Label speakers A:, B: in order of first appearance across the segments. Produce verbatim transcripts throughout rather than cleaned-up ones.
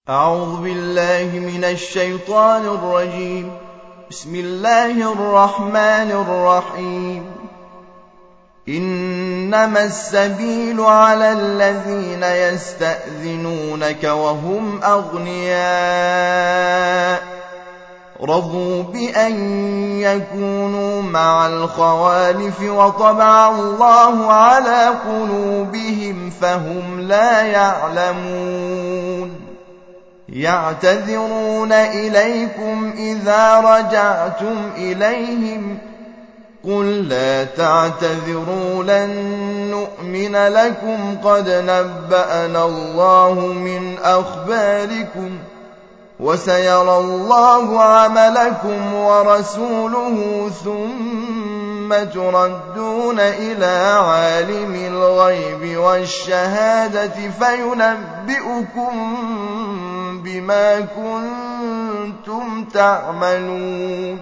A: أعوذ بالله من الشيطان الرجيم. بسم الله الرحمن الرحيم. إنما السبيل على الذين يستأذنونك وهم أغنياء رضوا بأن يكونوا مع الخوالف وطبع الله على قلوبهم فهم لا يعلمون. يعتذرون إليكم إذا رجعتم إليهم قل لا تعتذروا لن نؤمن لكم قد نبأنا الله من أخباركم وسيرى الله عملكم ورسوله ثم تردون إلى عالم الغيب والشهادة فينبئكم بما كنتم تعملون.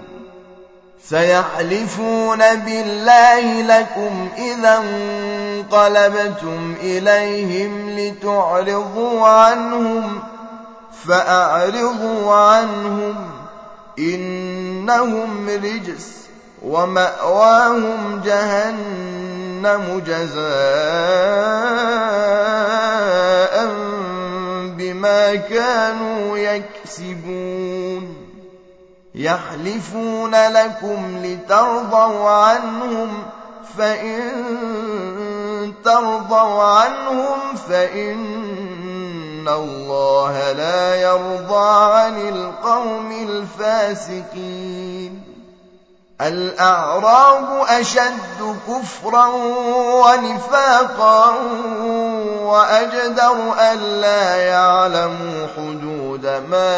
A: سيحلفون بالله لكم إذا انقلبتم إليهم لتعرضوا عنهم فأعرضوا عنهم إنهم رجس ومأواهم جهنم جزاء بما كانوا يكسبون. يحلفون لكم لترضوا عنهم فإن ترضوا عنهم فإن الله لا يرضى عن القوم الفاسقين. الأعراب أشد كفرا ونفاقا وأجدر ألا يعلموا حدود ما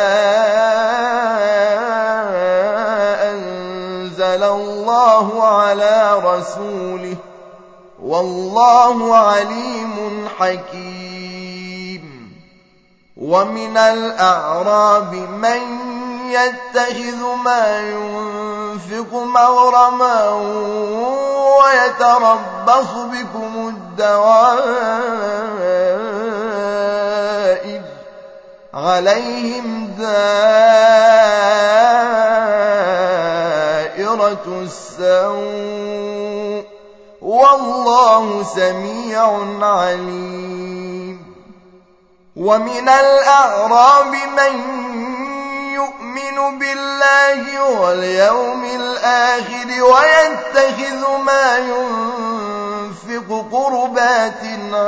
A: أنزل الله على رسوله والله عليم حكيم. ومن الأعراب من يتخذ ما ينفق مغرما ويتربص بكم الدوائر عليهم دائرة السوء والله سميع عليم. ومن الأعراب من يؤمن بالله واليوم الآخر ويتخذ ما ينفق قربات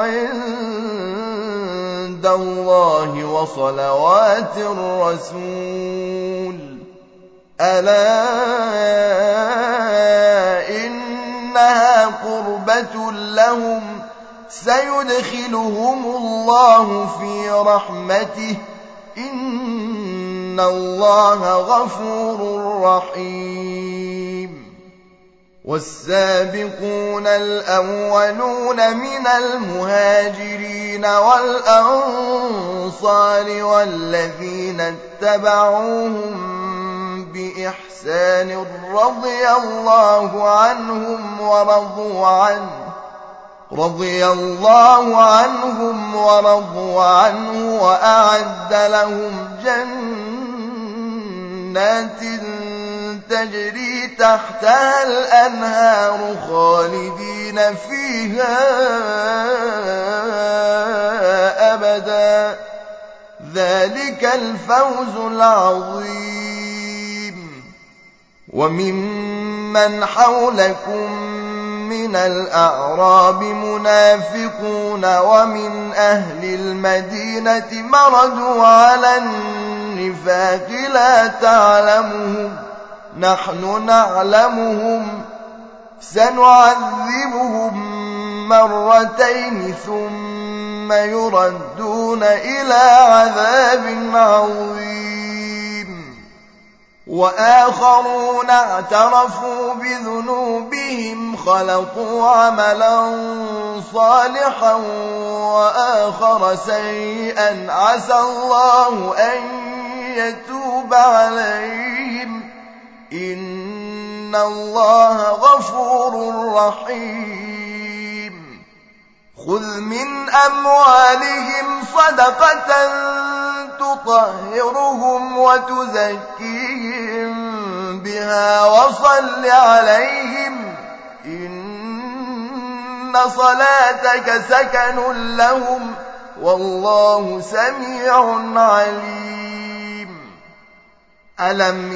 A: عند الله وصلوات الرسول ألا إنها قربة لهم سيدخلهم الله في رحمته إن الله غفور رحيم. والسابقون الأولون من المهاجرين والأنصار والذين اتبعوهم بإحسان رضي الله عنهم ورضوا عنه رضي الله عنهم ورضوا عنه وأعد لهم جنات تجري تحتها الأنهار خالدين فيها أبدا ذلك الفوز العظيم. وممن حولكم من الأعراب منافقون ومن أهل المدينة مردوا على النفاق لا تعلمهم نحن نعلمهم سنعذبهم مرتين ثم يردون إلى عذاب عظيم. وآخرون اعترفوا بذنوبهم خلطوا عملا صالحا وآخر سيئا عسى الله أن يتوب عليهم إن الله غفور رحيم. خذ من أموالهم صدقة تطهرهم وتزكيهم بها وصل عليهم إن صلاتك سكن لهم والله سميع عليم. ألم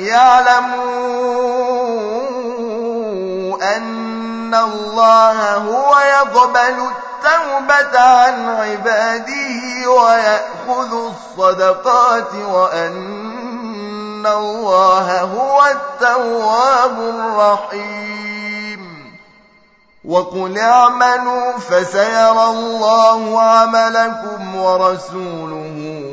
A: يعلموا أن الله هو يقبل التوبة عن عباده ويأخذ الصدقات وأن الله هو التواب الرحيم. وقل اعملوا فسيرى الله عملكم ورسوله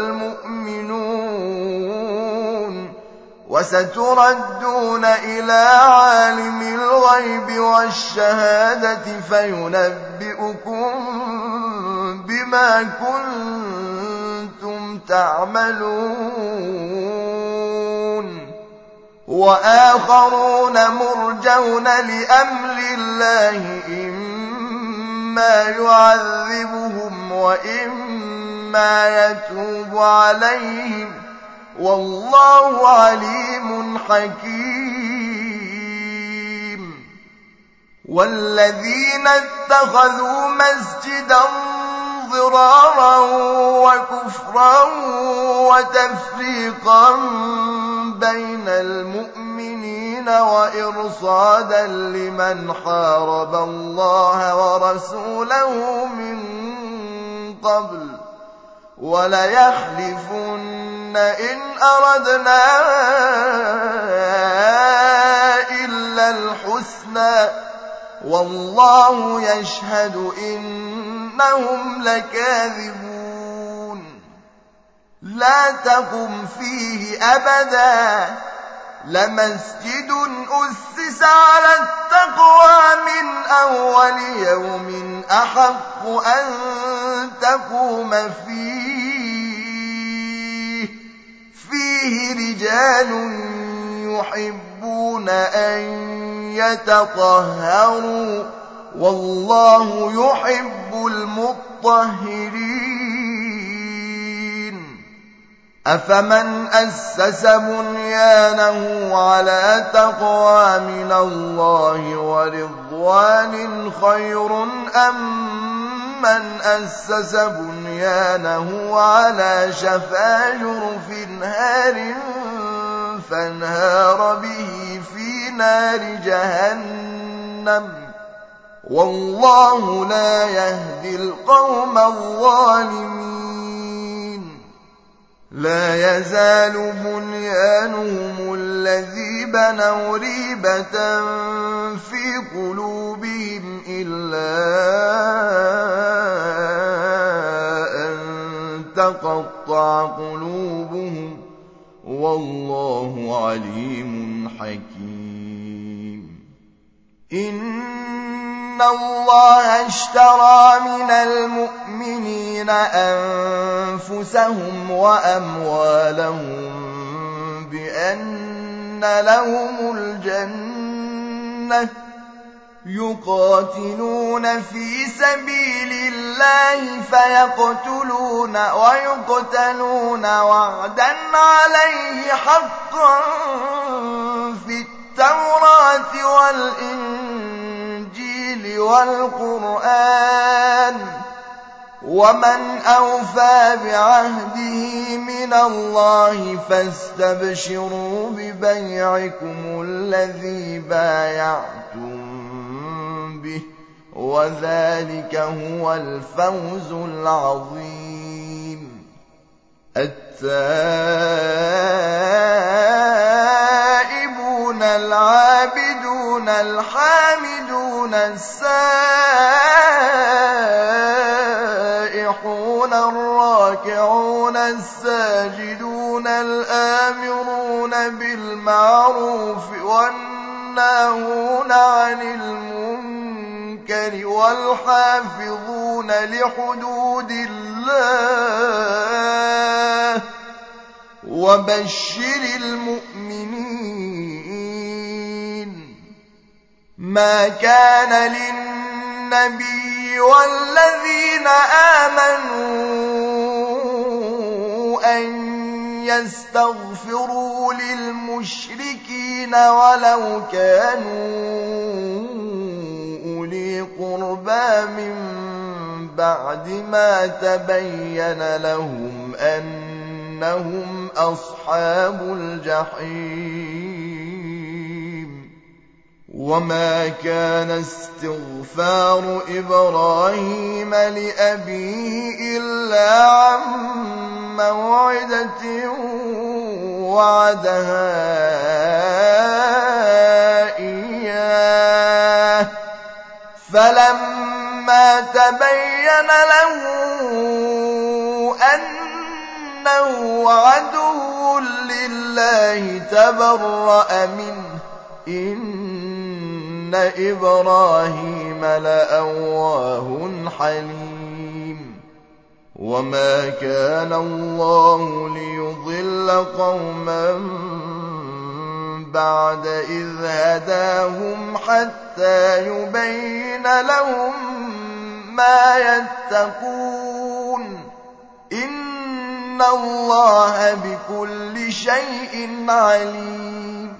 A: والمؤمنون وستردون إلى عالم الغيب والشهادة فينبئكم بما كنتم تعملون. وآخرون مرجون لأمر الله إما يعذبهم وإما يتوب عليهم والله عليم حكيم. والذين اتخذوا مسجدا ضرارا وكفرا وتفريقا بين المؤمنين وإرصادا لمن حارب الله ورسوله من قبل وليحلفن إن أردنا إلا الحسنى والله يشهد إنهم لكاذبون. لا تقم فيه أبدا لمسجد أسس على التقوى من أول يوم أحق أن تقوم فيه فيه رجال يحبون أن يتطهروا والله يحب المطهرين. أفمن أسس بنيانه على تقوى من الله ورضوان خير أم من أسس بنيانه على شفا جرف هار فانهار به في نار جهنم والله لا يهدي القوم الظالمين. لا يزال بنيانهم الذي بنوا ريبة في قلوبهم إلا أن تقطع قلوبهم والله عليم حكيم. إن الله اشترى من المؤمنين أنفسهم وأموالهم بأن لهم الجنة يقاتلون في سبيل الله فيقتلون ويقتلون وعدا عليه حقا في التوراة والإنجيل والقرآن ومن أوفى بعهده من الله فاستبشروا ببيعكم الذي بايعتم به وذلك هو الفوز العظيم. التائبون العابدون الحامدون السائحون الراكعون الساجدون الآمرون بالمعروف والناهون عن المنكر والحافظون لحدود الله وبشر المؤمنين. ما كان للنبي والذين آمنوا أن يستغفروا للمشركين ولو كانوا أولي قربى من بعد ما تبين لهم أنهم أصحاب الجحيم وما كان استغفار إبراهيم لأبيه إلا عن موعدة وعدها إياه فلما تبين له أنه عدو لله تبرأ منه إن إبراهيم لأواه حليم وما كان الله ليضل قوما بعد إذ هداهم حتى يبين لهم ما يتقون إن الله بكل شيء عليم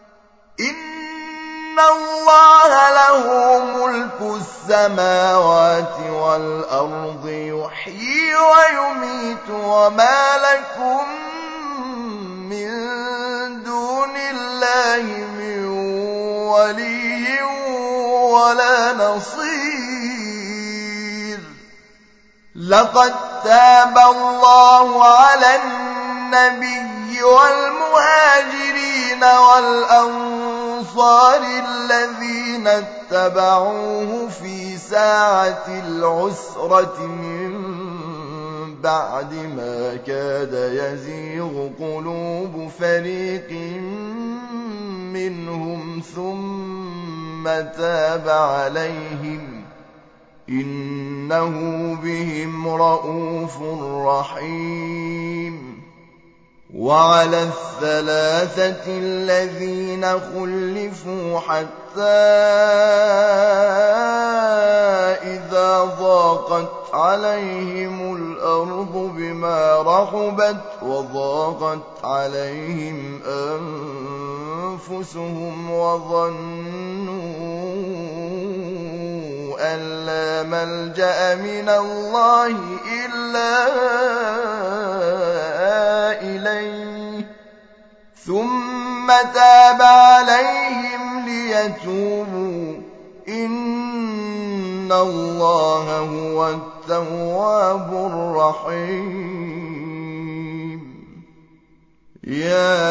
A: إن الله له ملك السماوات والأرض يحيي ويميت وما لكم من دون الله من ولي ولا نصير لقد تاب الله على النبي والمهاجرين والأنصار الذين اتبعوه في ساعة العسرة من بعد ما كاد يزيغ قلوب فريق منهم ثم تاب عليهم إنه بهم رءوف رحيم وعلى الثلاثة الذين خلفوا حتى إذا ضاقت عليهم الأرض بما رحبت وضاقت عليهم أنفسهم وظنوا أن لا ملجأ من الله إلا إليه ثم تاب عليهم ليتوبوا إن الله هو التواب الرحيم يا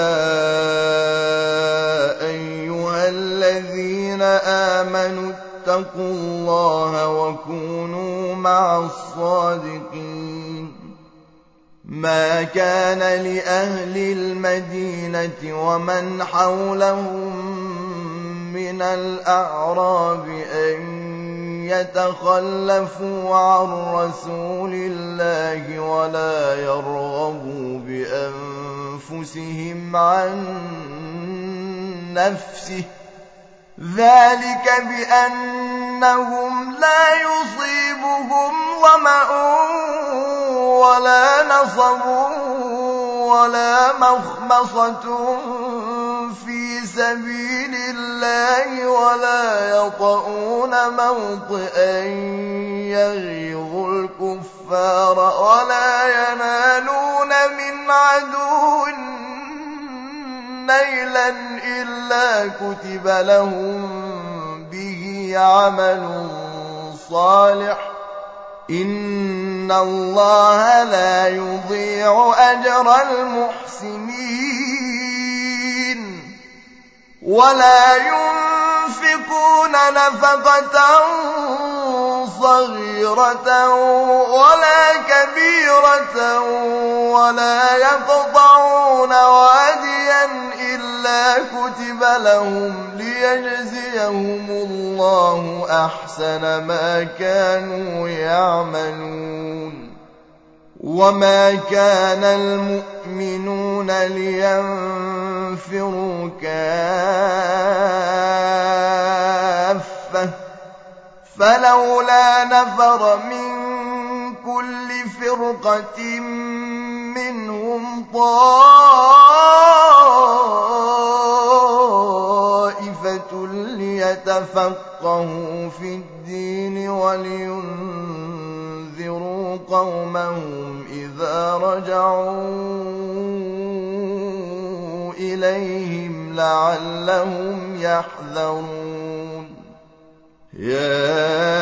A: أيها الذين آمنوا اتقوا الله وكونوا مع الصادقين ما كان لأهل المدينة ومن حولهم من الأعراب أن يتخلفوا عن رسول الله ولا يرغبوا بأنفسهم عن نفسه ذلك بأنهم لا يصيبهم ظمأ ولا نصب ولا مخمصة في سبيل الله ولا يطؤون موطئا يغيظ الكفار ولا ينالون من عدو نيلا إلا كتب لهم به عمل صالح إن الله لا يضيع أجر المحسنين ولا ينفقون نفقة صغيرة ولا كبيرة ولا يقطعون واديا إلا كتب لهم ليجزيهم الله أحسن ما كانوا يعملون وما كان المؤمنون لينفروا كافة فلولا نفر من كل فرقة منهم طَائِفَةٌ لِيَتَفَقَّهُوا فِي الدِّينِ وَلِيُنذِرُوا قَوْمَهُمْ إِذَا رَجَعُوا إِلَيْهِمْ لَعَلَّهُمْ يَحْذَرُونَ يَا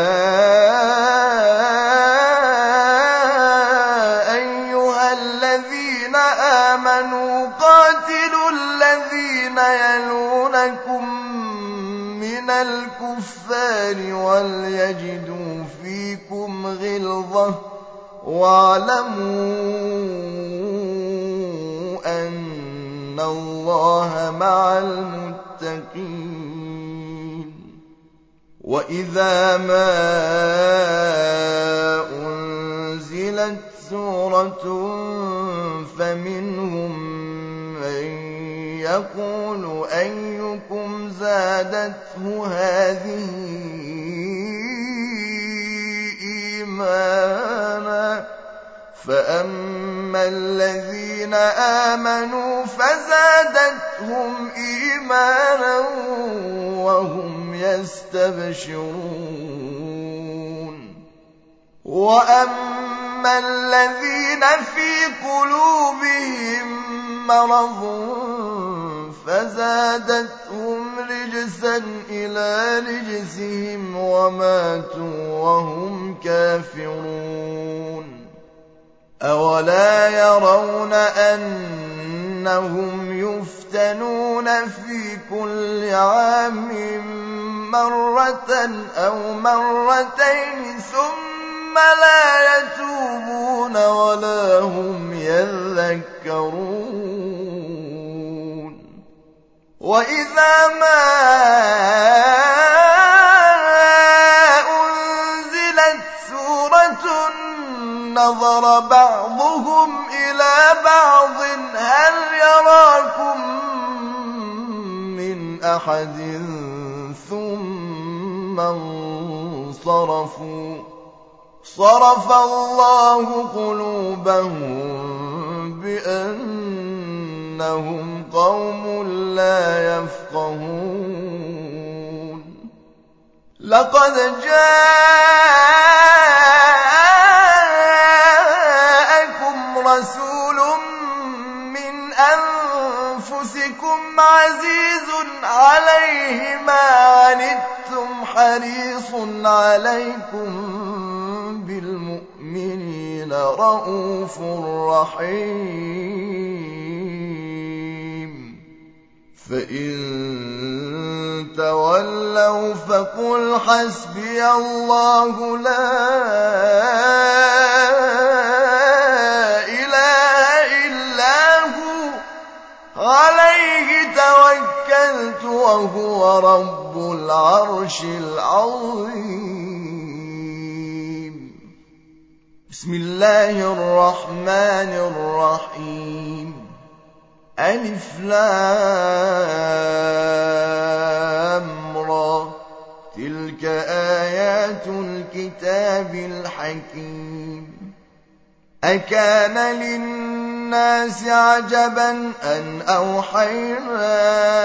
A: أَيُّهَا الَّذِينَ آمَنُوا قَاتِلُوا الَّذِينَ يَلُونَكُم مِّنَ الْكُفَّارِ وَلْيَجِدُوا فِيكُمْ غِلْظَةً وَاعْلَمُوا أَنَّ اللَّهَ مَعَ الْمُتَّقِينَ وَإِذَا مَا أُنزِلَتْ سُورَةٌ فَمِنْهُم مَّن يَقُولُ أَيُّكُمْ زَادَتْهُ هَٰذِهِ إِيمَانًا فَأَمَّا الَّذِينَ آمَنُوا فَزَادَتْهُمْ إِيمَانًا وَهُمْ يَسْتَبْشِرُونَ وَأَمَّا الَّذِينَ فِي قُلُوبِهِم مَّرَضٌ فَزَادَتْهُمْ رِجْسًا إِلَىٰ رِجْسِهِمْ وَمَاتُوا وَهُمْ كَافِرُونَ أَوَلَا يَرَوْنَ أَنَّهُمْ يُفْتَنُونَ فِي كُلِّ عَامٍ مَّرَّةً أَوْ مَرَّتَيْنِ ثُمَّ لَا يَتُوبُونَ وَلَا هُمْ يَذَّكَّرُونَ وَإِذَا مَا أُنزِلَتْ سُورَةٌ نَّظَرَ بَعْضُهُمْ إِلَىٰ بَعْضٍ هَلْ يَرَاكُم مِّنْ أَحَدٍ ثُمَّ انصَرَفُوا صَرَفَ اللَّهُ قُلُوبَهُم بِأَنَّهُمْ قَوْمٌ لَّا يَفْقَهُونَ لَقَدْ جَاءَكُمْ رَسُولٌ مِّنْ أَنفُسِكُمْ عَزِيزٌ عَلَيْهِ مَا عَنِتُّمْ حَرِيصٌ عَلَيْكُم بِالْمُؤْمِنِينَ رَءُوفٌ رَّحِيمٌ فَإِن تَوَلَّوْا فَقُلْ حَسْبِيَ اللَّهُ لَا إِلَٰهَ إِلَّا هُوَ عَلَيْهِ تَوَكَّلْتُ وَهُوَ رَبُّ الْعَرْشِ الْعَظِيمِ بسم الله الرحمن الرحيم ألف لام را تلك آيات الكتاب الحكيم أكان للناس عجبا أن أوحينا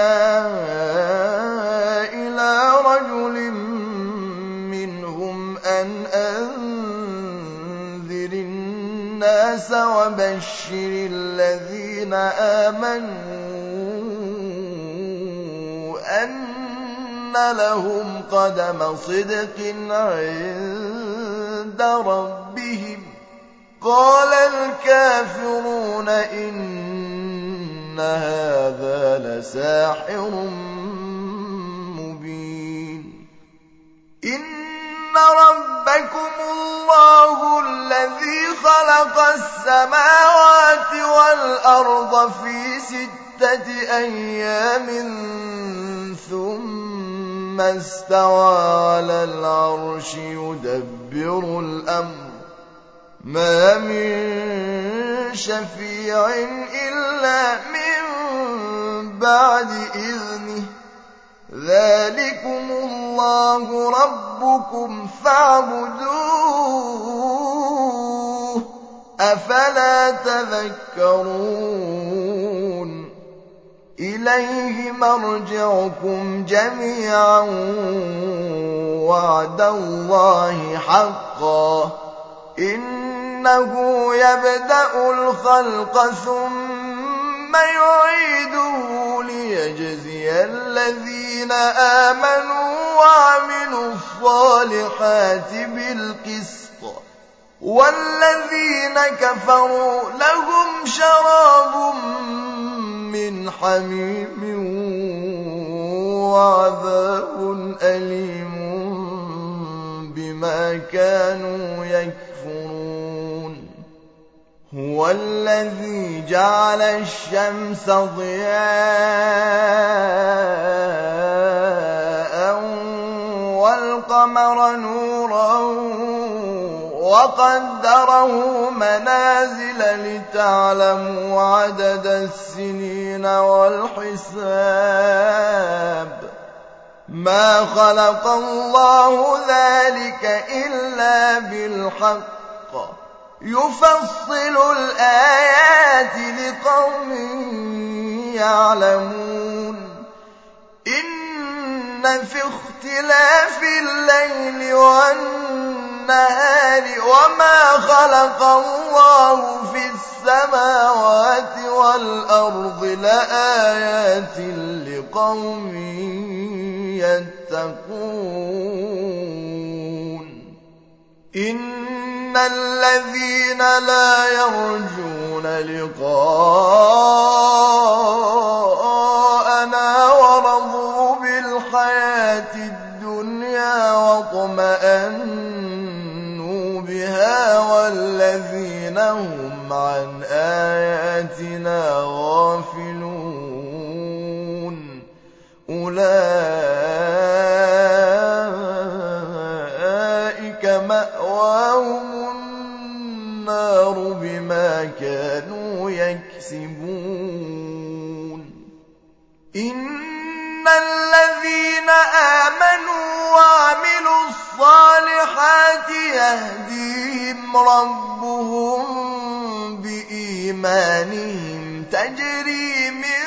A: إلى رجل منهم أن أنذر الناس وبشر الذين آمنوا أن لهم قدم صدق عند ربهم قال الكافرون إن هذا لساحر مبين إن ربكم الله الذي خلق السماوات والأرض في ستة أيام ثم استوى على العرش يدبر الأمر ما من شفيع إلا من بعد إذنه ذلكم الله ربكم فاعبدوه أفلا تذكرون إليه مرجعكم جميعا وعد الله حقا إنه يبدأ الخلق ثم يعيده ليجزي الذين آمنوا وعملوا الصالحات بالقسط والذين كفروا لهم شراب من حميم وعذاب أليم بما كانوا يكفرون هو الذي جعل الشمس ضياء والقمر نورا وقدره منازل لتعلموا عدد السنين والحساب ما خلق الله ذلك إلا بالحق يفصل الآيات لقوم يعلمون إن في اختلاف الليل والنهار وما خلق الله في السماوات والأرض لآيات لقوم يتقون إن الذين لا يرجون لقاءنا ورضوا بالحياة الدنيا واطمأنوا بها والذين هم عن آياتنا غافلون أولئك مأواهم النار بما كانوا يكسبون إن الذين آمنوا وعملوا الصالحات يهديهم ربهم بإيمانهم تجري من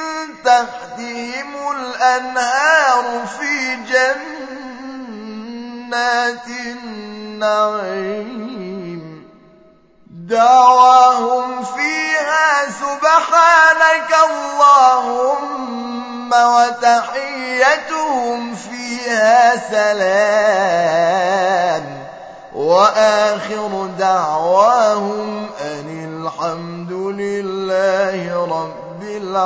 A: تحتهم الأنهار في جنات النعيم دعواهم فيها سبحانك اللهم وتحيتهم فيها سلام وآخر دعواهم أن الحمد لله رب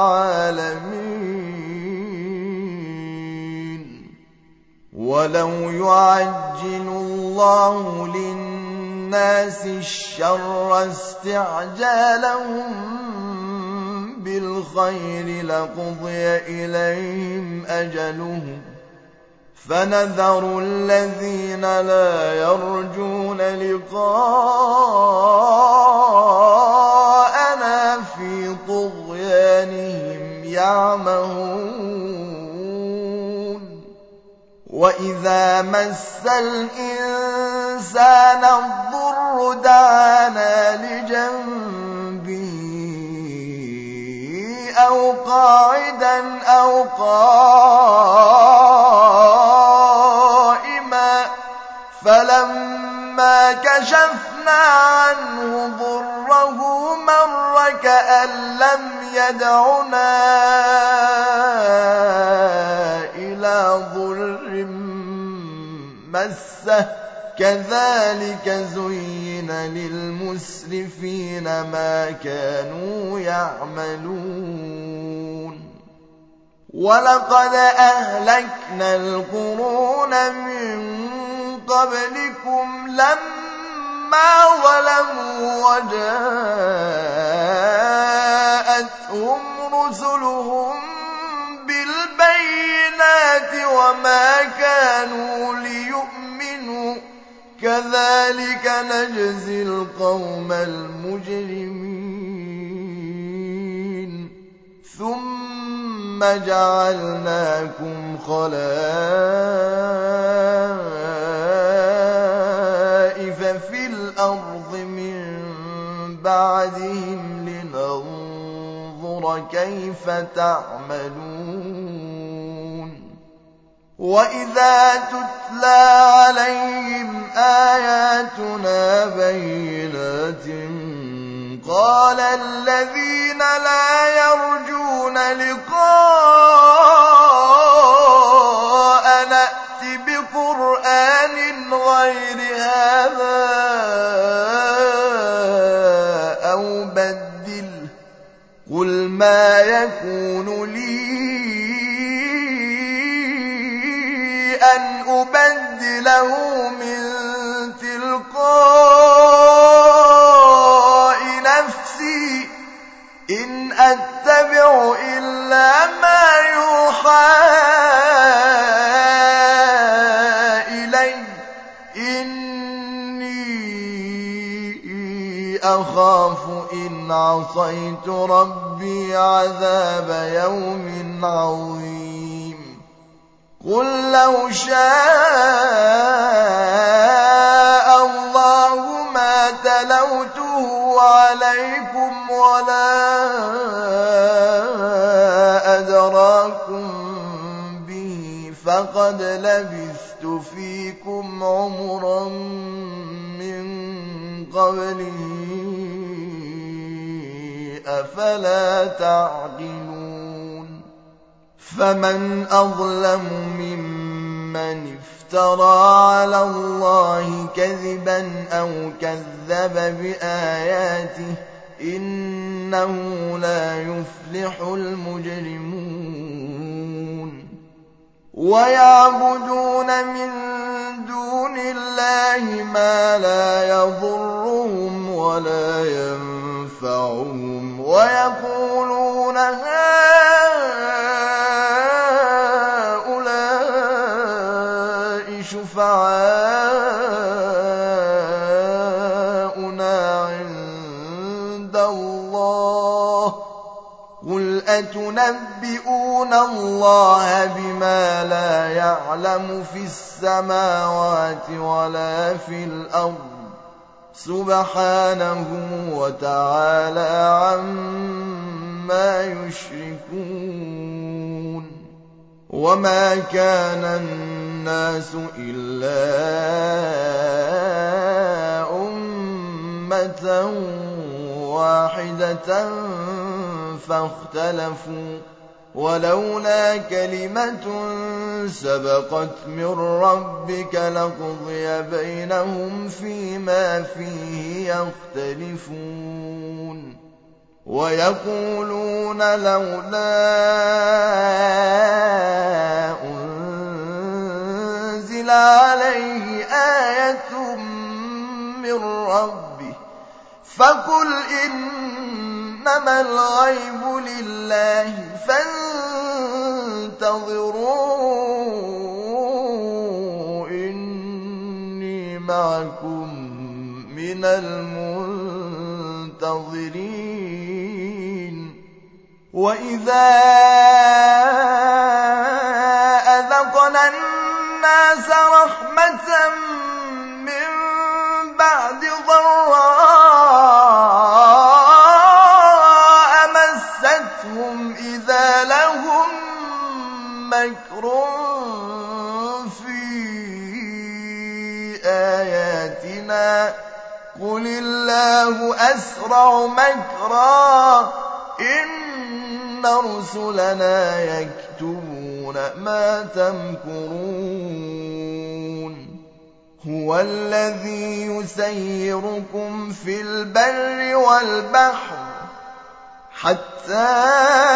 A: العالمين ولو يعجل الله للناس الشر استعجالهم بالخير لقضي إليهم أجلهم فنذر الذين لا يرجون لقاءنا في طغيانهم يعمهون وإذا مس الإنسان الضر دعانا لجنبه أو قاعدا أو قائما فلما كشفنا عنه ضره مر كأن لم يدعنا إلى ضر مسه كذلك زين للمسرفين ما كانوا يعملون ولقد أهلكنا القرون من قبلكم لما ظلموا وجاءتهم رسلهم بالبينات وما كانوا ليؤمنوا كذلك نجزي القوم المجرمين ثم جعلناكم خلائف في الأرض من انظُرْ كَيْفَ تَعْمَلُونَ وَإِذَا تُتْلَىٰ عَلَيْهِمْ آيَاتُنَا بَيِّنَاتٍ قَالَ الَّذِينَ لَا يَرْجُونَ لِقَاءَنَا ائْتِ بِقُرْآنٍ غَيْرِ هَٰذَا أَوْ بَدِّلْهُ ۚ قُلْ مَا يَكُونُ لِي أَنْ أُبَدِّلَهُ مِن تِلْقَاءِ نَفْسِي ۖ إِنْ أَتَّبِعُ إِلَّا مَا يُوحَىٰ إِلَيَّ ۖ إِنِّي أَخَافُ إِنْ عَصَيْتُ رَبِّي عَذَابَ يَوْمٍ عَظِيمٍ قُل لَّوْ شَاءَ اللَّهُ مَا تَلَوْتُهُ عَلَيْكُمْ وَلَا أَدْرَاكُم بِهِ ۖ فَقَدْ لَبِثْتُ فِيكُمْ عُمُرًا مِّن قَبْلِهِ ۚ أَفَلَا تَعْقِلُونَ فَمَنْ أَظْلَمُ مِمَّنِ افْتَرَىٰ عَلَى اللَّهِ كَذِبًا أَوْ كَذَّبَ بِآيَاتِهِ ۚ إِنَّهُ لَا يُفْلِحُ الْمُجْرِمُونَ وَيَعْبُدُونَ مِن دُونِ اللَّهِ مَا لَا يَضُرُّهُمْ وَلَا يَنفَعُهُمْ وَيَقُولُونَ هَٰؤُلَاءِ شُفَعَاؤُنَا عِندَ اللَّهِ ۚ قُلْ أَتُنَبِّئُونَ اللَّهَ بِمَا لَا يَعْلَمُ فِي السَّمَاوَاتِ وَلَا فِي الْأَرْضِ ۚ سُبْحَانَهُ وَتَعَالَىٰ عَمَّا يُشْرِكُونَ وَمَا كَانَ النَّاسُ إِلَّا أُمَّةً وَاحِدَةً فَاخْتَلَفُوا ۚ وَلَوْلَا كَلِمَةٌ سَبَقَتْ مِن رَّبِّكَ لَقُضِيَ بَيْنَهُمْ فِيمَا فِيهِ يَخْتَلِفُونَ وَيَقُولُونَ لَوْلَا أُنزِلَ عَلَيْهِ آيَةٌ مِّن رَّبِّهِ ۖ فَقُلْ إِنَّمَا الْغَيْبُ لِلَّهِ فَانتَظِرُوا إِنِّي مَعَكُم مِّنَ الْمُنتَظِرِينَ وَإِذَا أَذَقْنَا النَّاسَ رَحْمَةً مِّن بَعْدِ ضَرَّاءَ مَسَّتْهُمْ إِذَا لَهُم مَّكْرٌ فِي آيَاتِنَا ۚ قُلِ اللَّهُ أَسْرَعُ مَكْرًا ۚ إِنَّ رُسُلَنَا يَكْتُبُونَ مَا تَمْكُرُونَ هُوَ الَّذِي يُسَيِّرُكُمْ فِي الْبَرِّ وَالْبَحْرِ حَتَّىٰ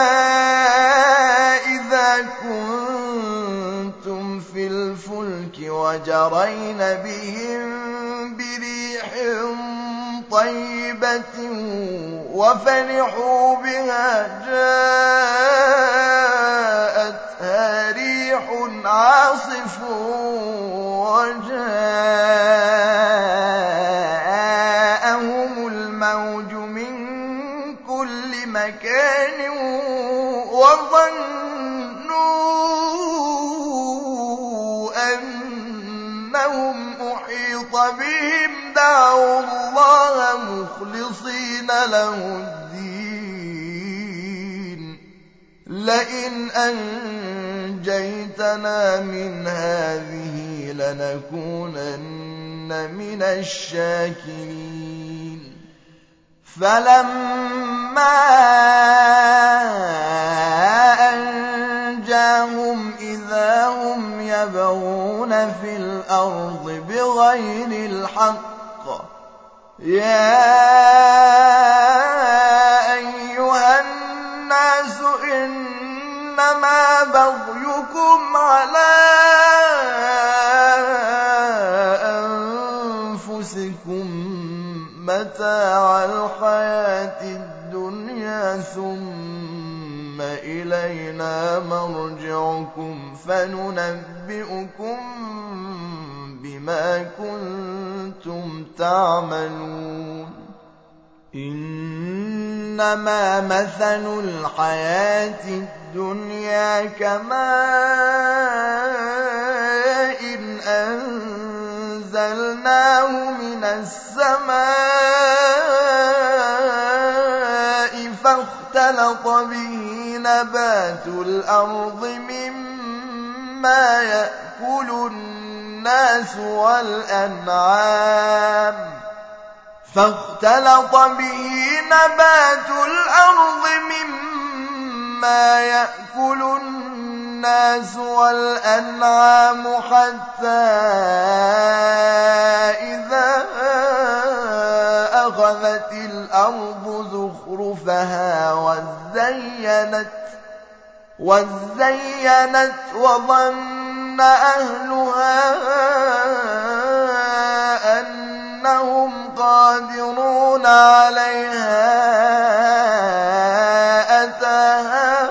A: إِذَا كُنتُمْ فِي الْفُلْكِ وَجَرَيْنَ بِهِم بِرِيحٍ طَيِّبَةٍ وَفَرِحُوا بِهَا جَاءَتْهَا رِيحٌ عَاصِفٌ وَجَاءَهُمُ الْمَوْجُ مِن كُلِّ مَكَانٍ وَظَنُّوا أَنَّهُمْ أُحِيطَ بِهِمْ دَعَوُا اللَّهَ مُخْلِصِينَ لَهُ الدِّينَ لئن أنجيتنا من هذه لنكونن من الشاكرين فلما أنجاهم إذا هم يبغون في الأرض بغير الحق يا أيها الناس إنما بغيكم على أنفسكم متاع الحياة الدنيا ثم إلينا مرجعكم فننبئكم بما كنتم تعملون إنما مثل الحياة الدنيا كماء إن أنزلناه من السماء فاختلط به نبات الأرض مما يأكل الناس والأنعام فاختلط به نبات الأرض مما يأكل الناس والأنعام حتى إذا أخذت الأرض زخرفها وزينت وزينت وظن أهلها أنهم قادرون عليها أتاها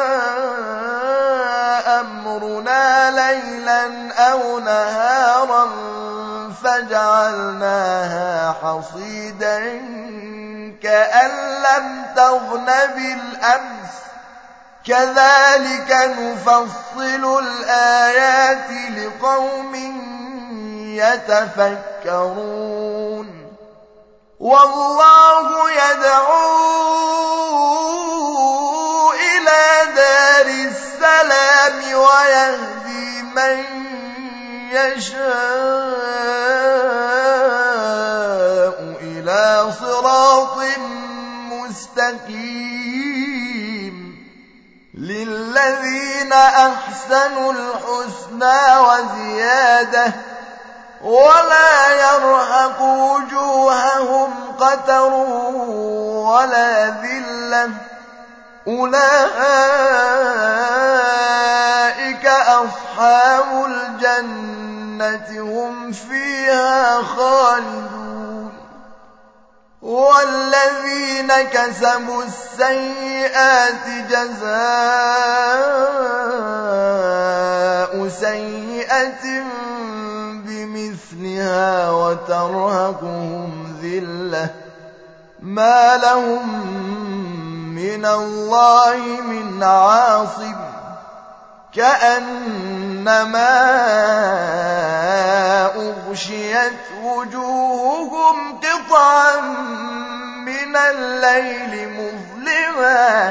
A: أمرنا ليلا أو نهارا فجعلناها حصيدا كأن لم تغن بالأمس كذلك نفصل الآيات لقوم يتفكرون والله يدعو إلى دار السلام ويهدي من يشاء إلى صراط مستقيم للذين أحسنوا الحسنى وزيادة ولا يرهق وجوههم قتر ولا ذلة أولئك أصحاب الجنة هم فيها خالدون والذين كسبوا السيئات جزاء سيئة بمثلها وترهقهم ذلة ما لهم من الله من عاصم كأنما أغشيت وجوههم قطعا من الليل مظلما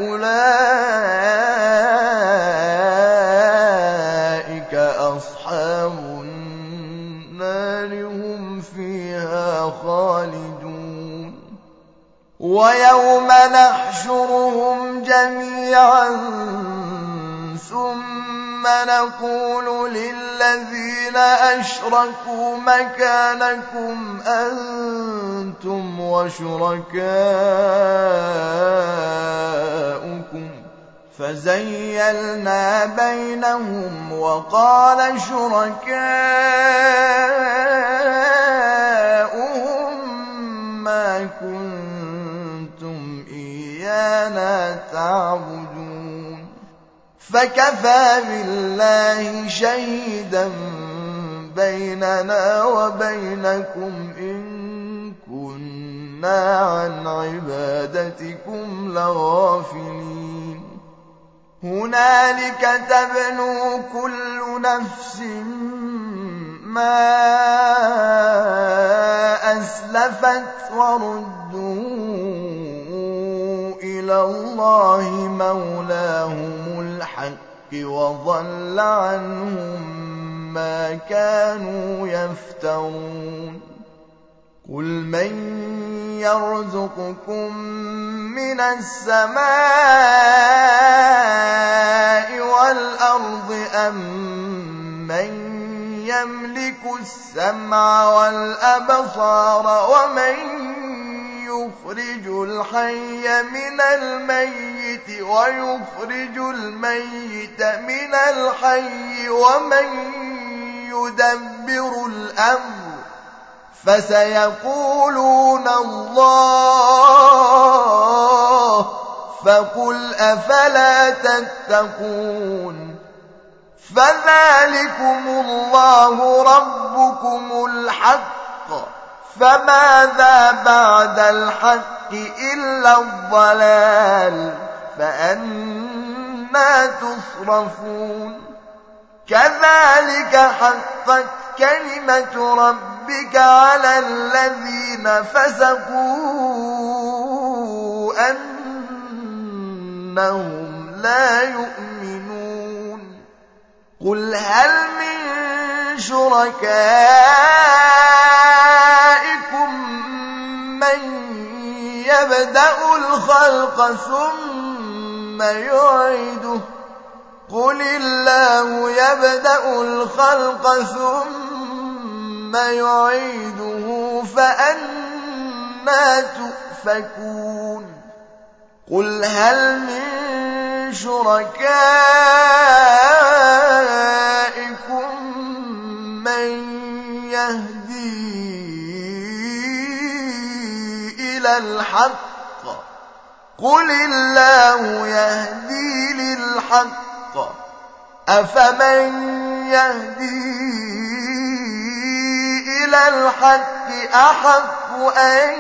A: أولئك أصحاب النار هم فيها خالدون ويوم نحشرهم جميعا ثم نقول للذين أشركوا مكانكم أنتم وشركاؤكم فزيلنا بينهم وقال شركاؤهم ما كنتم إيانا تعبدون فكفى بالله شهيدا بيننا وبينكم إن كنا عن عبادتكم لغافلين هنالك تبلو كل نفس ما أسلفت وردوا إلى إلى الله مولاهم الحق وضل عنهم ما كانوا يفترون قل من يرزقكم من السماء والأرض أم من يملك السمع والأبصار ومن يخرج الحي من الميت ويخرج الميت من الحي ومن يدبر الأمر فسيقولون الله فقل أفلا تتقون فذلكم الله ربكم الحق فماذا بعد الحق إلا الضلال فأنى تصرفون كذلك حقت كلمة ربك على الذين فسقوا أنهم لا يؤمنون قل هل من شركائكم من يبدأ الخلق ثم يعيده قل الله يبدأ الخلق ثم يعيده فأنى تؤفكون قل هل من شركائكم من يهدي إلى الحق قل الله يهدي للحق أفمن يهدي إلى الحق أحق أن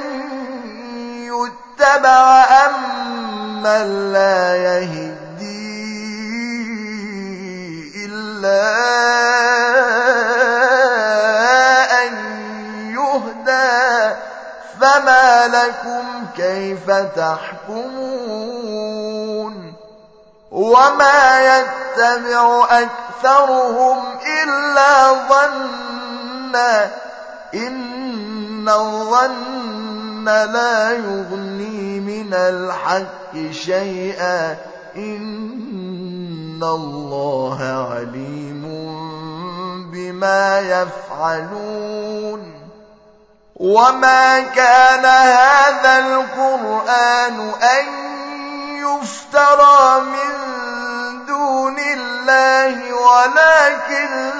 A: يتبع أم من لا يهدي إلا أن يهدى فما لكم كيف تحكمون وما يتبع أكثرهم إلا ظنا إن الظن لا يغني من الحق شيئا إن الله عليم بما يفعلون وما كان هذا القرآن أن يفترى من دون الله ولكن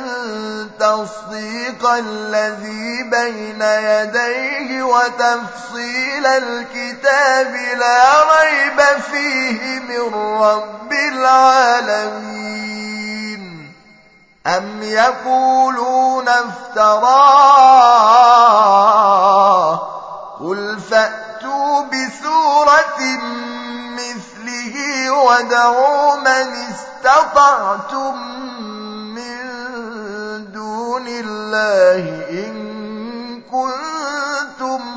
A: تصديق الذي بين يديه وتفصيل الكتاب لا ريب فيه من رب العالمين أم يقولون افتراه قل فأتوا بسورة مثله وادعوا من استطعتم من دون الله إن كنتم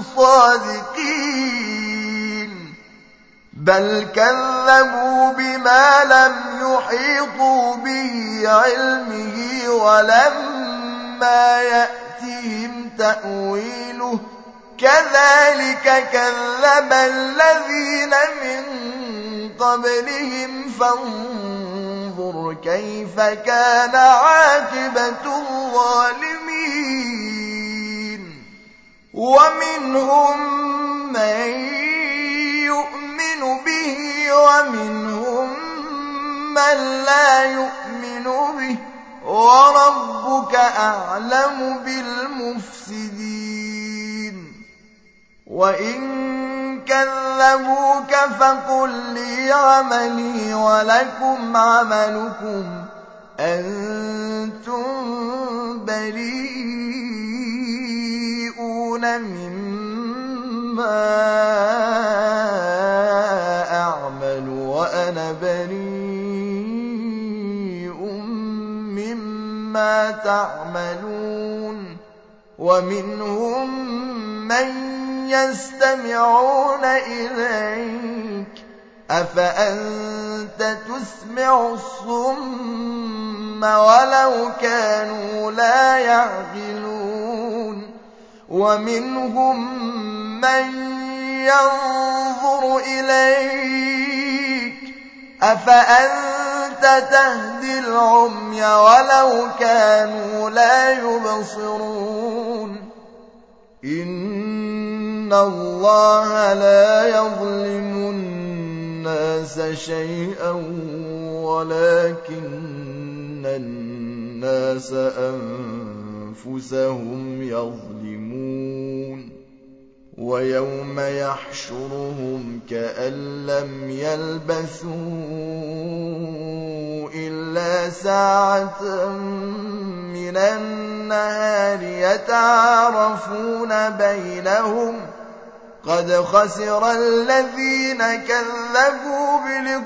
A: صادقين بل كذبوا بما لم يحيطوا به علمه ولما يأتهم تأويله كذلك كذب الذين من قبلهم فانظر كيف كان عاقبة الظالمين ومنهم من يؤمن به ومنهم من لا يؤمن به وربك أعلم بالمفسدين وإن كذبوك فقل لي عملي ولكم عملكم أنتم بريئون مما أعمل وأنا بريء مما تعملون ومنهم من يستمعون إليك أفأنت تسمع الصم ولو كانوا لا يعقلون ومنهم من ينظر إليك أفأنت تهدي العمي ولو كانوا لا يبصرون إن الله لا يظلم الناس شيئا ولكن الناس أنفسهم يظلمون ويوم يحشرهم كأن لم يلبثوا إلا ساعة من النهار يتعارفون بينهم قد خسر الذين كذبوا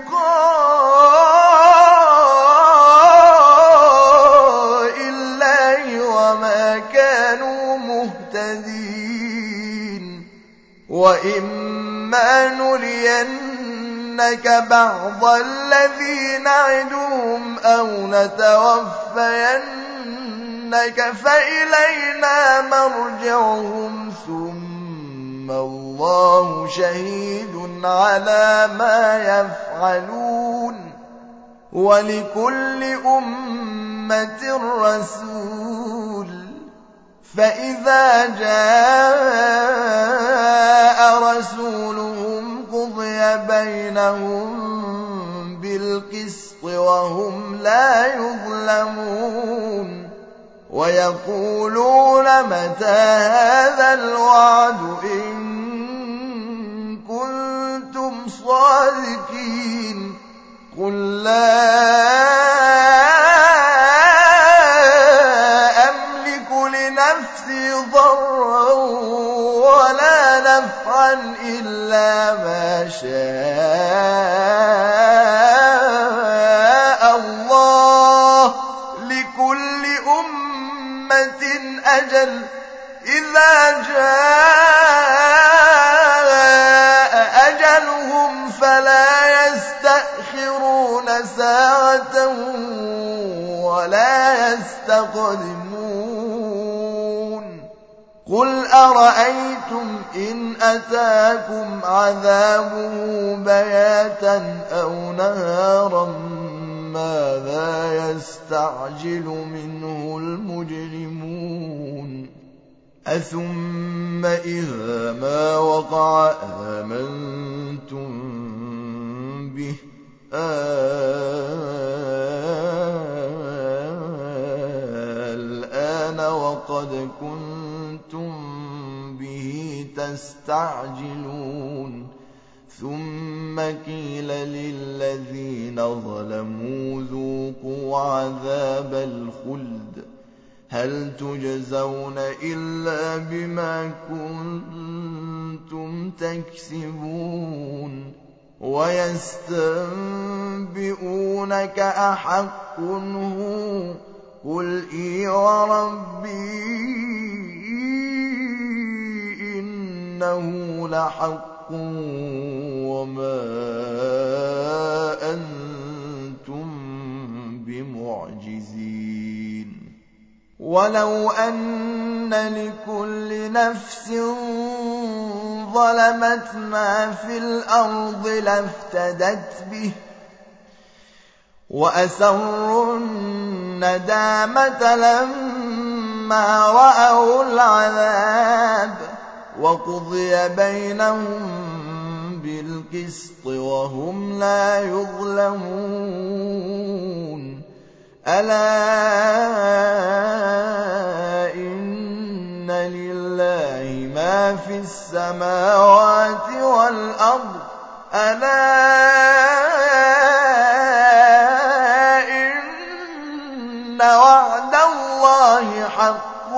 A: بلقاء الله وما كانوا مهتدين وإما نرينك بعض الذي نعدهم أو نتوفينك فإلينا مرجعهم ثم الله شهيد على ما يفعلون ولكل أمة رسول فإذا جاء رسولهم قضي بينهم بالقسط وهم لا يظلمون ويقولون متى هذا الوعد إن كنتم صادقين قل لا أملك لنفسي ضرا ولا نفعا إلا ما شاء الله لكل أمة أجل إذا جاء أجلهم فلا يستأخرون ساعة ولا يستقدمون قل أرأيتم إن أتاكم عذابه بياتا أو نهارا ماذا يستعجل منه المجرمون أثم إذا ما وقع آمنتم به الآن وقد كنتم به تستعجلون ثم قيل للذين ظلموا ذوقوا عذاب الخلد هل تجزون إلا بما كنتم تكسبون ويستنبئونك أحق هو قل إي وربي إنه لحق وما أنتم بمعجزين ولو أن لكل نفس ظلمت ما في الأرض لافتدت به وأسروا الندامة لما رأوا العذاب وقضي بينهم بالقسط وهم لا يظلمون ألا إن لله ما في السماوات والأرض ألا إن وعد الله حق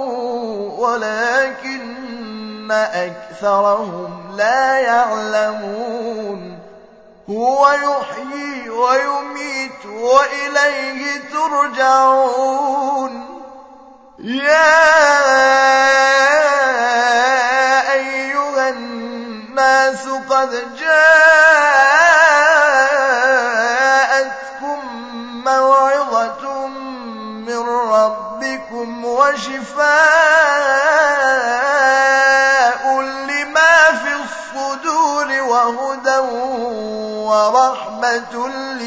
A: ولكن أكثرهم لا يعلمون هو يحيي ويميت وإليه ترجعون يا أيها الناس قد جاءكم هُدًى وَرَحْمَةٌ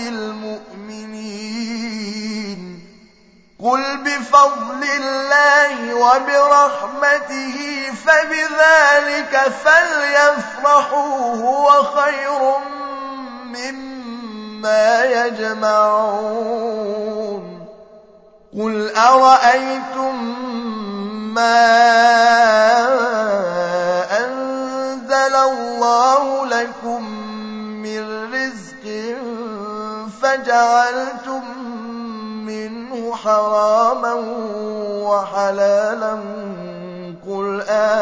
A: لِّلْمُؤْمِنِينَ قُلْ بِفَضْلِ اللَّهِ وَبِرَحْمَتِهِ فَبِذَٰلِكَ فَلْيَفْرَحُوا هُوَ خَيْرٌ مِّمَّا يَجْمَعُونَ قُلْ أَرَأَيْتُم مَّا أَنزَلَ اللَّهُ لَكُم مِّن رِّزْقٍ فَجَعَلْتُم مِّنْهُ حَرَامًا وَحَلَالًا قُلْ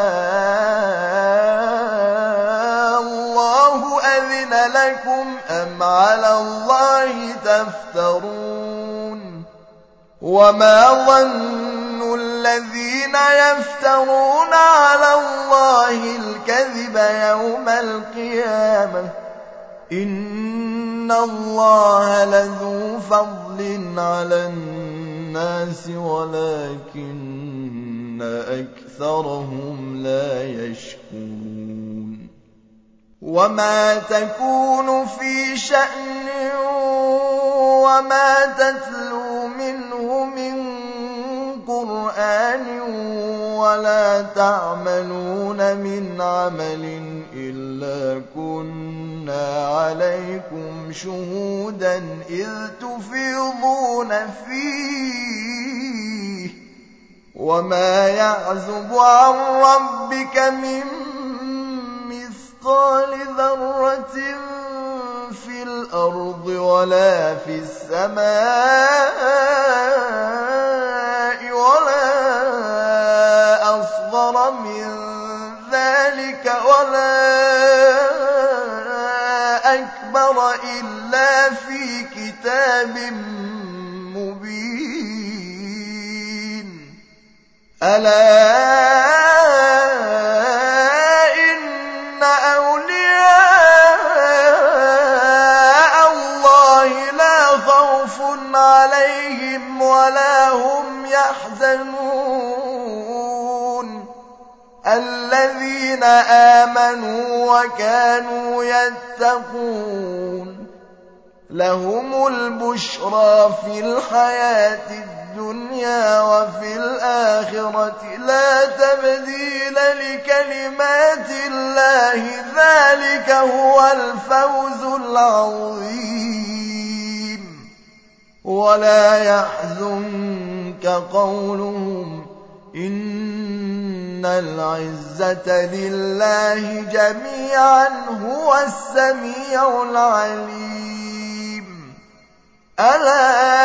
A: آللَّهُ أَذِنَ لَكُمْ أَمْ عَلَى اللَّهِ تَفْتَرُونَ وَمَا ظَنُّ الَّذِينَ يَفْتَرُونَ عَلَى اللَّهِ الْكَذِبَ يَوْمَ الْقِيَامَةِ إِنَّ اللَّهَ لَذُو فَضْلٍ عَلَى النَّاسِ وَلَكِنَّ أَكْثَرَهُمْ لَا يَشْكُرُونَ وَمَا تَكُونُ فِي شَأْنٍ وَمَا تَتْلُو مِنْهُ مِنْ قُرْآنٍ وَلَا تَعْمَلُونَ مِنْ عَمَلٍ إِلَّا كُنَّا عَلَيْكُمْ شُهُودًا إِذْ تُفِيضُونَ فِيهِ وَمَا يَعْزُبُ عَنْ رَبِّكَ مِنْ مِثْقَالِ ذَرَّةٍ فِي الْأَرْضِ وَلَا فِي السَّمَاءِ وَلَا أَصْغَرَ مِنْ ذَلِكَ وَلَا أَكْبَرَ إِلَّا فِي كِتَابٍ مُبِينٍ أَلَا إِنَّ أَوْلِيَاءَ اللَّهِ لَا خَوْفٌ عَلَيْهِمْ وَلَا هُمْ يَحْزَنُونَ الَّذِينَ آمَنُوا وَكَانُوا يَتَّقُونَ لَهُمُ الْبُشْرَىٰ فِي الْحَيَاةِ الدُّنْيَا وَفِي الْآخِرَةِ لَا تَبْدِيلَ لِكَلِمَاتِ اللَّهِ ۚ ذَٰلِكَ هُوَ الْفَوْزُ الْعَظِيمُ وَلَا يَحْزُنكَ قَوْلُهُمْ إِنَّ الْعِزَّةَ لِلَّهِ جَمِيعًا هُوَ السَّمِيعُ الْعَلِيمُ أَلَا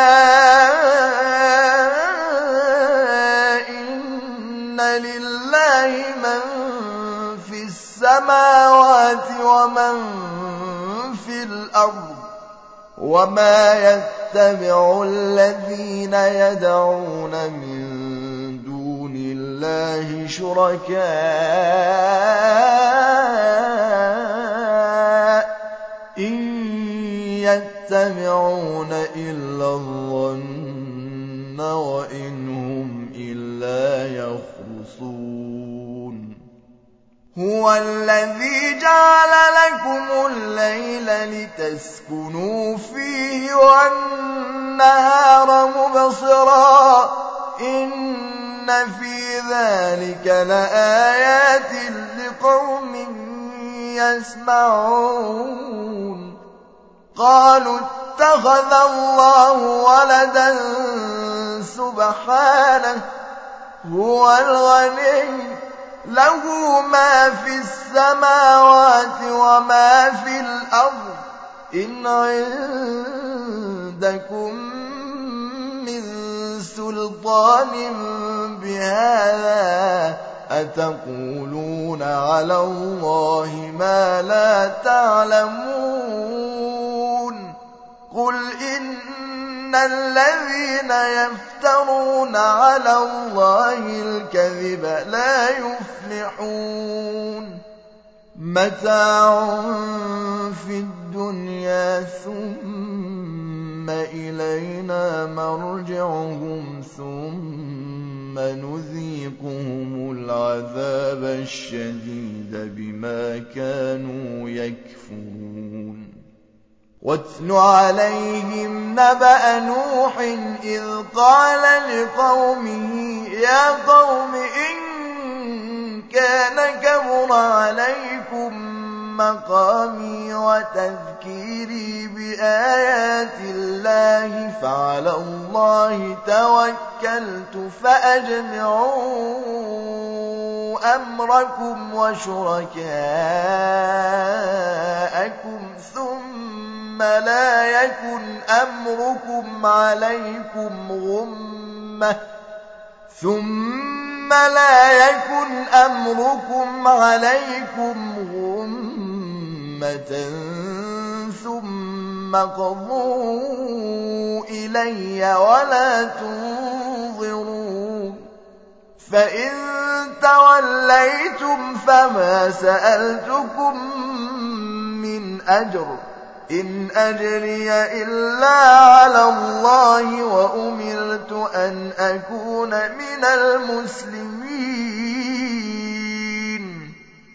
A: إِنَّ لِلَّهِ مَن فِي السَّمَاوَاتِ وَمَن فِي الْأَرْضِ وَمَا يَتَّبِعُ الَّذِينَ يَدْعُونَ مِن دُونِ اللَّهِ شُرَكَاءَ إِن يَتَّبِعُونَ إِلَّا الظَّنَّ وَإِنْ هُمْ إِلَّا يَخْرُصُونَ هُوَ الَّذِي جَعَلَ لَكُمُ اللَّيْلَ لِتَسْكُنُوا فِيهِ وَالنَّهَارَ مُبْصِرًا ۚ إِنَّ فِي ذَٰلِكَ لَآيَاتٍ لِّقَوْمٍ يَسْمَعُونَ قَالُوا اتَّخَذَ اللَّهُ وَلَدًا سُبْحَانَهُ هُوَ الْغَنِيُّ لَهُ مَا فِي السَّمَاوَاتِ وَمَا فِي الْأَرْضِ ۚ إِنْ عِندَكُم مِّن سُلْطَانٍ بِهَٰذَا ۚ أَتَقُولُونَ عَلَى اللَّهِ مَا لَا تَعْلَمُونَ قُلْ إِنَّ الَّذِينَ يَفْتَرُونَ عَلَى اللَّهِ الْكَذِبَ لَا يُفْلِحُونَ مَتَاعٌ فِي الدُّنْيَا ثُمَّ إِلَيْنَا مَرْجِعُهُمْ ثُمَّ نذيقهم العذاب الشديد بما كانوا يكفرون واتل عليهم نبأ نوح إذ قال لقومه يا قوم إن كان كبر عليكم مقامي وتذكيري بآيات الله فعلى الله توكلت فأجمعوا أمركم وشركاءكم ثم لا يكن أمركم عليكم غمة ثم لا يكن أمركم عليكم غمة ثم قضوا إلي ولا تنظرون فإن توليتم فما سألتكم من أجر إن أجري إلا على الله وأمرت أن أكون من المسلمين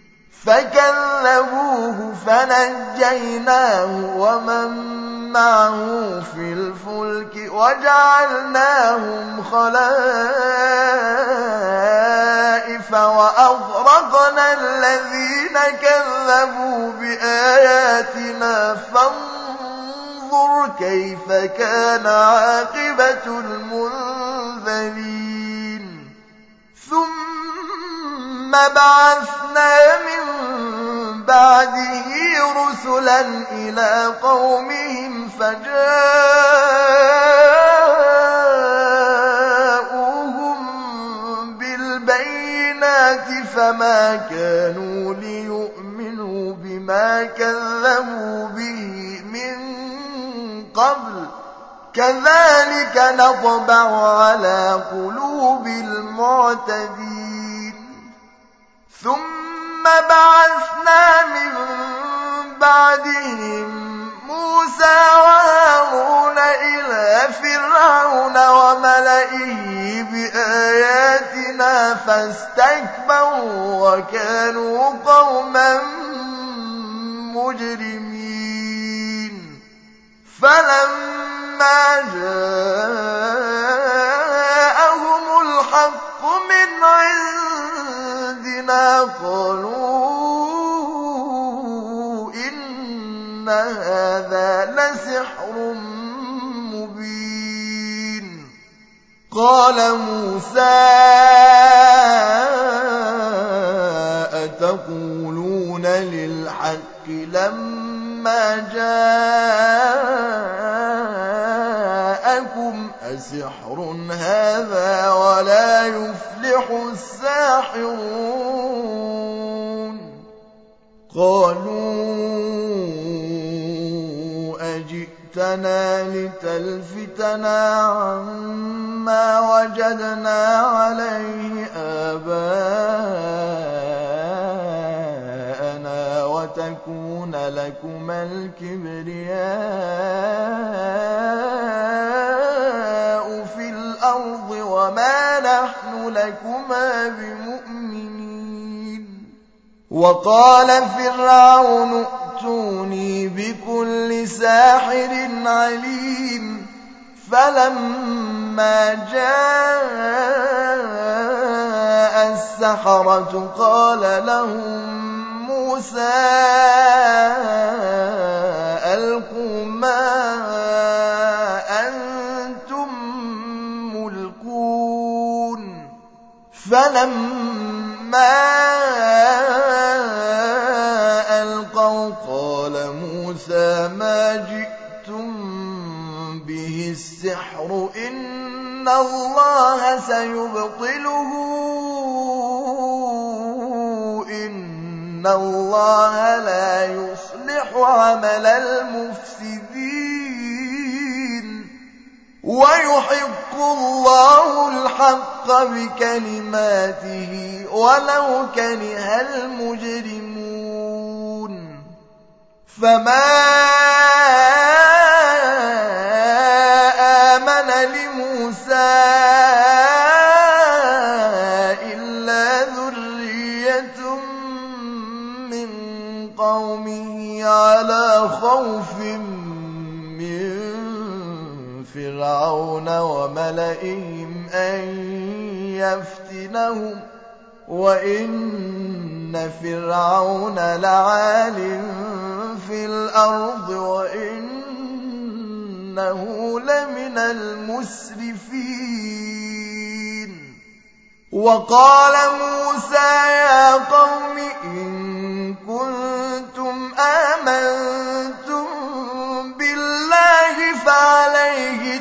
A: فكذبوه فنجيناه ومن معه في الفلك وجعلناهم خلائف وأغرقنا الذين كذبوا بآياتنا فانظر كيف كان عاقبة المنذرين ثم بعثنا من بعده رسلا إلى قومهم فجاءوهم بالبينات فما كانوا ليؤمنوا بما كذبوا به من قبل كذلك نطبع على قلوب المعتدين ثم بعثنا من بعدهم موسى وهارون إلى فرعون وملئه بآياتنا فاستكبروا وكانوا قوما مجرمين فلما جاءهم الحق من عندنا قالوا إن هذا لسحر مبين قال موسى أتقولون للحق لما جاءكم أسحر هذا ولا يفلح الساحرون قالوا أجئتنا لتلفتنا عما وجدنا عليه آباءنا وتكون لكما الكبرياء في الأرض وما نحن لكما بمؤمنين وقال فرعون ائتوني بكل ساحر عليم فلما جاء السحرة قال لهم موسى ألقوا ما أنتم ملقون فلما ألقوا قال موسى ما جئتم به السحر إن الله سيبطله إن الله لا يصلح عمل المفسدين ويحق الله الحق بكلماته ولو كره المجرمون فما آمن لموسى خوف من فرعون وملئهم أن يفتنهم وإن فرعون لعال في الأرض وإنه لمن المسرفين وقال موسى يا قوم إن كنتم آمنتم بالله فعليه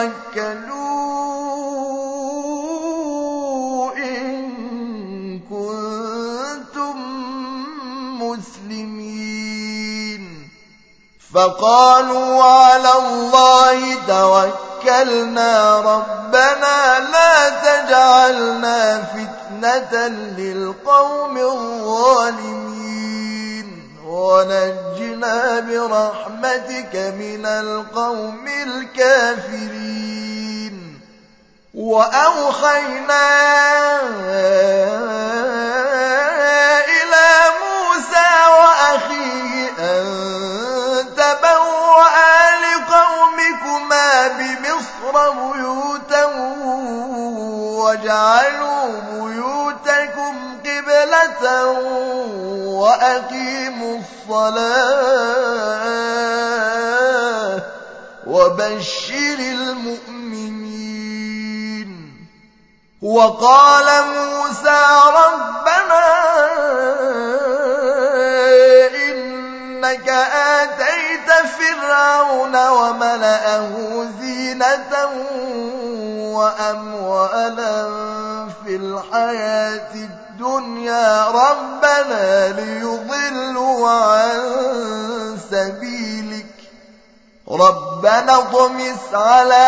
A: توكلوا إن كنتم مسلمين فقالوا على الله توكلنا ربنا لا تجعلنا فتنة للقوم الظالمين ونجنا برحمتك من القوم الكافرين وأوحينا إلى موسى وأخيه أن تبوأ لقومكما بمصر بيوتا واجعلوا بيوتكم قبلة وأقيموا الصلاة وبشر المؤمنين وقال موسى ربنا إنك آتيت فرعون وملأه زينة وأموالا في الحياة الدنيا ربنا ليضلوا عن سبيلك ربنا اطمس على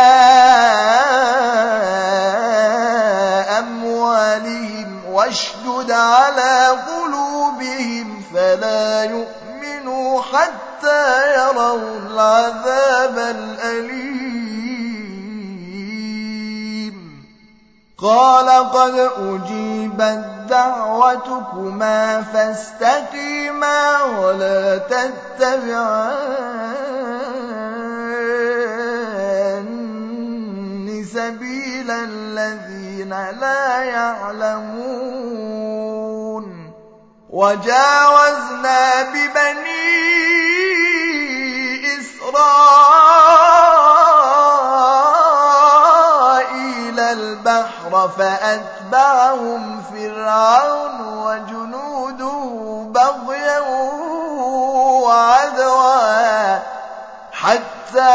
A: أموالهم واشدد على قلوبهم فلا يؤمنوا حتى يروا العذاب الأليم قال قد أجيبت دعوتكما فاستقيما ولا تتبعان سبيل الذين لا يعلمون وجاوزنا ببني إسرائيل البحر فأتبعهم فرعون وجنوده بغيا وعدوا حتى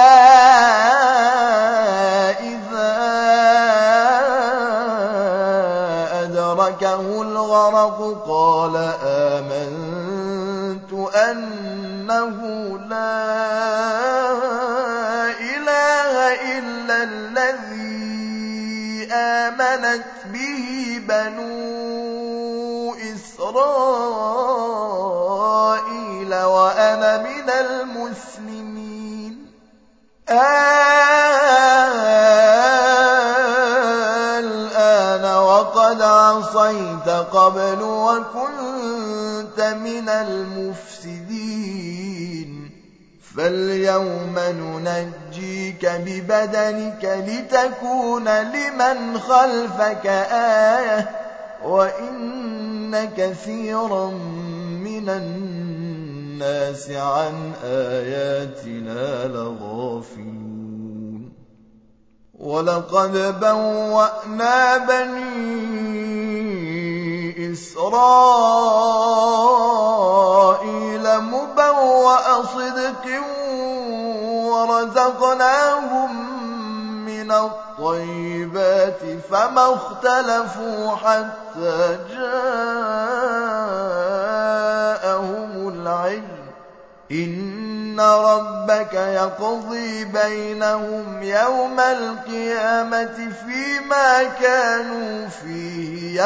A: إذا أدركه الغرق قال آمنت أنه لا إله إلا الذي آمنت به بنو إسرائيل وأنا من المسلمين الآن وقد عصيت قبل وكنت من المفسدين فاليوم ننجيك ببدنك لتكون لمن خلفك آية وإن كثيرا من الناس عن آياتنا لغافلون ولقد بوأنا بني إسرائيل مبوأ صدق ورزقناهم من الطيبات فما اختلفوا حتى جاءهم العلم إن ربك يقضي بينهم يوم القيامة فيما كانوا فيه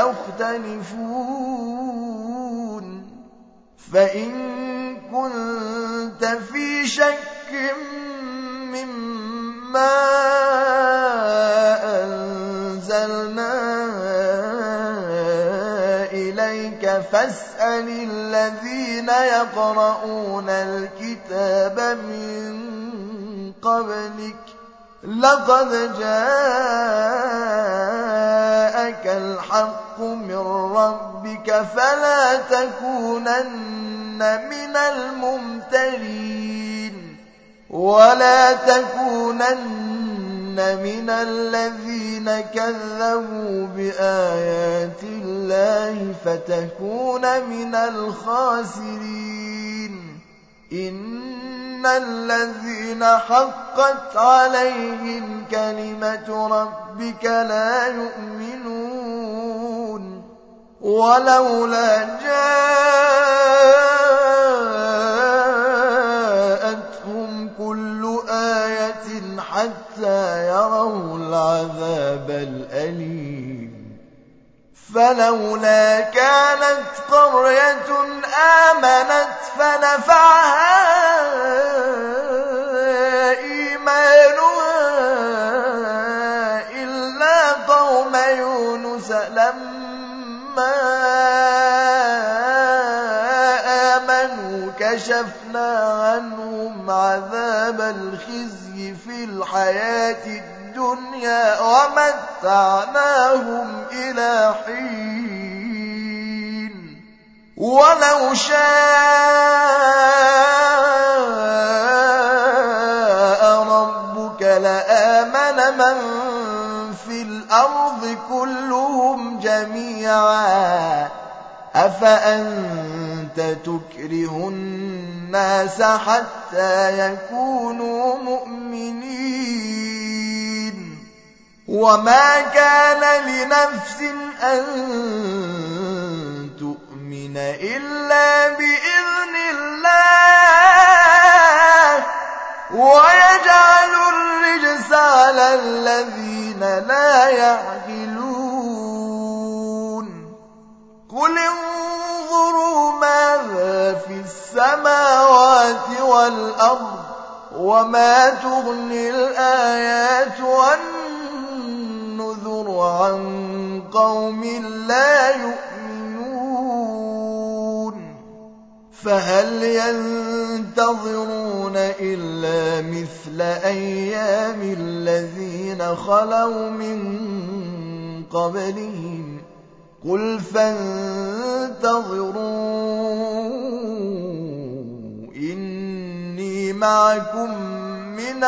A: يختلفون فإن كنت في شك مما أنزلنا إليك فاسأل الذين يقرؤون الكتاب من قبلك لقد جاءك الحق من ربك فلا تكونن من الممترين ولا تكونن من الذين كذبوا بآيات الله فتكون من الخاسرين إن الذين حقت عليهم كلمة ربك لا يؤمنون ولولا جاءتهم كل آية حتى يروا العذاب الأليم فلولا كانت قرية آمنت فنفعها إيمانها إلا قوم يونس لما آمنوا كشفنا عنهم عذاب الخزي في الحياة الدنيا ومتعناهم إلى حين ولو شاء ربك لآمن من في الأرض كلهم جميعا أفأنت تكره الناس حتى يكونوا مؤمنين وما كان لنفس أن تؤمن إلا بإذن الله ويجعل الرجس على الذين لا يعقلون قل انظروا ماذا في السماوات والأرض وما تغني الآيات والنذر عن قوم لا يؤمنون فهل ينتظرون إلا مثل أيام الذين خلوا من قبلهم قل فانتظروا إني معكم من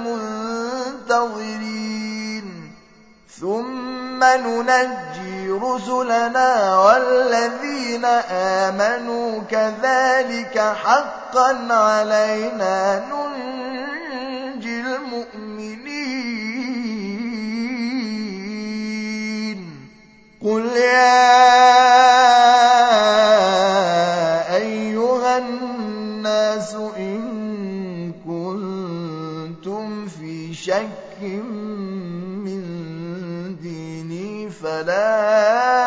A: المنتظرين ثم ننجي رسلنا والذين آمنوا كذلك حقا علينا ننجي المؤمنين قل يا أيها الناس إن كنتم في شك من ديني فلا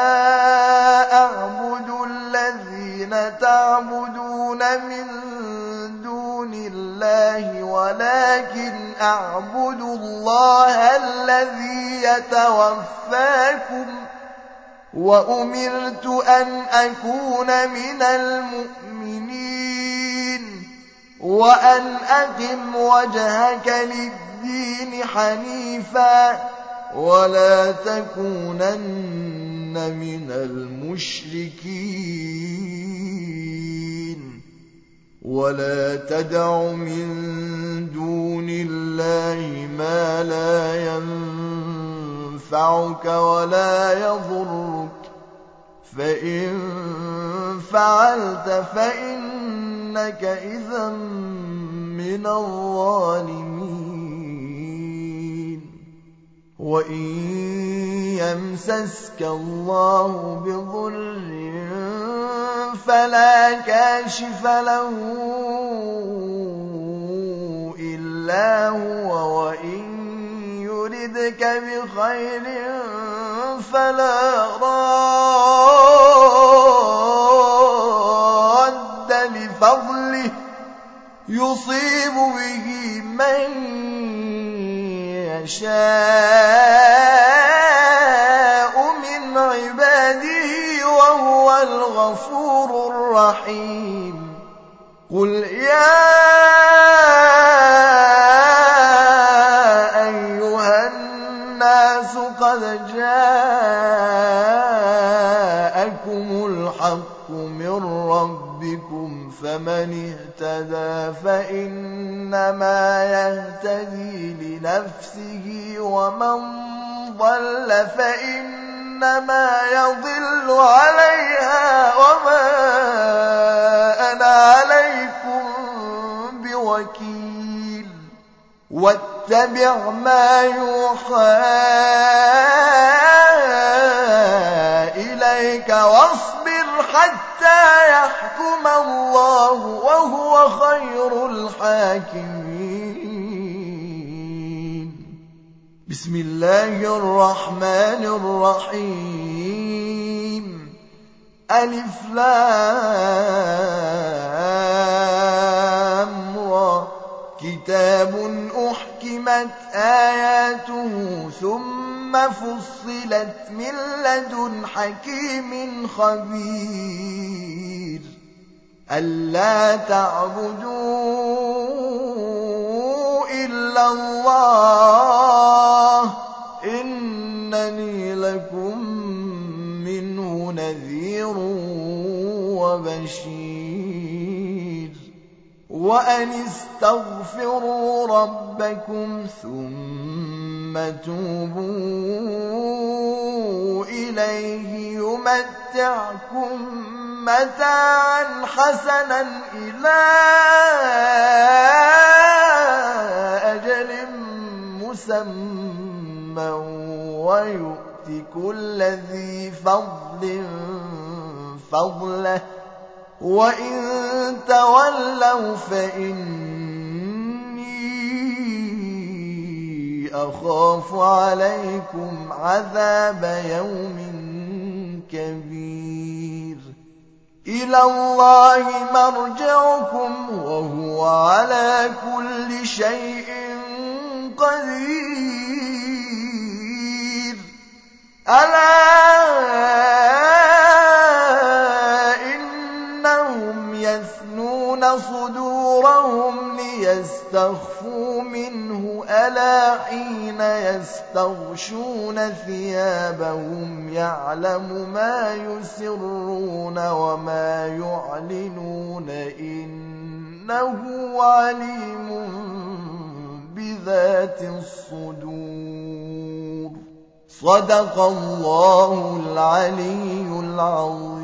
A: أعبد الذين تعبدون من دون الله ولكن أعبد الله الذي يتوفاكم وأمرت أن أكون من المؤمنين وأن أقم وجهك للدين حنيفا ولا تكونن من المشركين ولا تدع من دون الله ما لا ينفعك ولا يضرك فإن فعلت فإنك إذا من الظالمين وإن يمسسك الله بضر فلا كاشف له إلا هو وإن يردك بخير فلا راد لفضله يصيب به من يشاء من عباده وهو هو الغفور الرحيم قل يا أيها الناس قد جاءكم الحق من ربكم فمن اهتدى فإنما يهتدي لنفسه ومن ضل فإنما يضل عليها وما أنا عليكم بوكيل واتبع ما يوحى إليك واصبر حتى يحكم الله وهو خير الحاكمين بسم الله الرحمن الرحيم ألف لام را كتاب أحكمت آياته ثم فصلت من لدن حكيم خبير ألا تعبدوا إلا الله إنني لكم منه نذير وبشير وأن استغفروا ربكم ثم توبوا إليه يمتعكم متاعا حسنا إلى أجل مسمى ويؤت كل ذي فضل فضله وإن تولوا فإني أخاف عليكم عذاب يوم كبير إلى الله مرجعكم وهو على كل شيء قدير ألا إنهم يثنون صدورهم ليستخفوا منه ألا حين يستغشون ثيابهم يعلم ما يسرون وما يعلنون إنه عليم بذات الصدور صدق الله العلي العظيم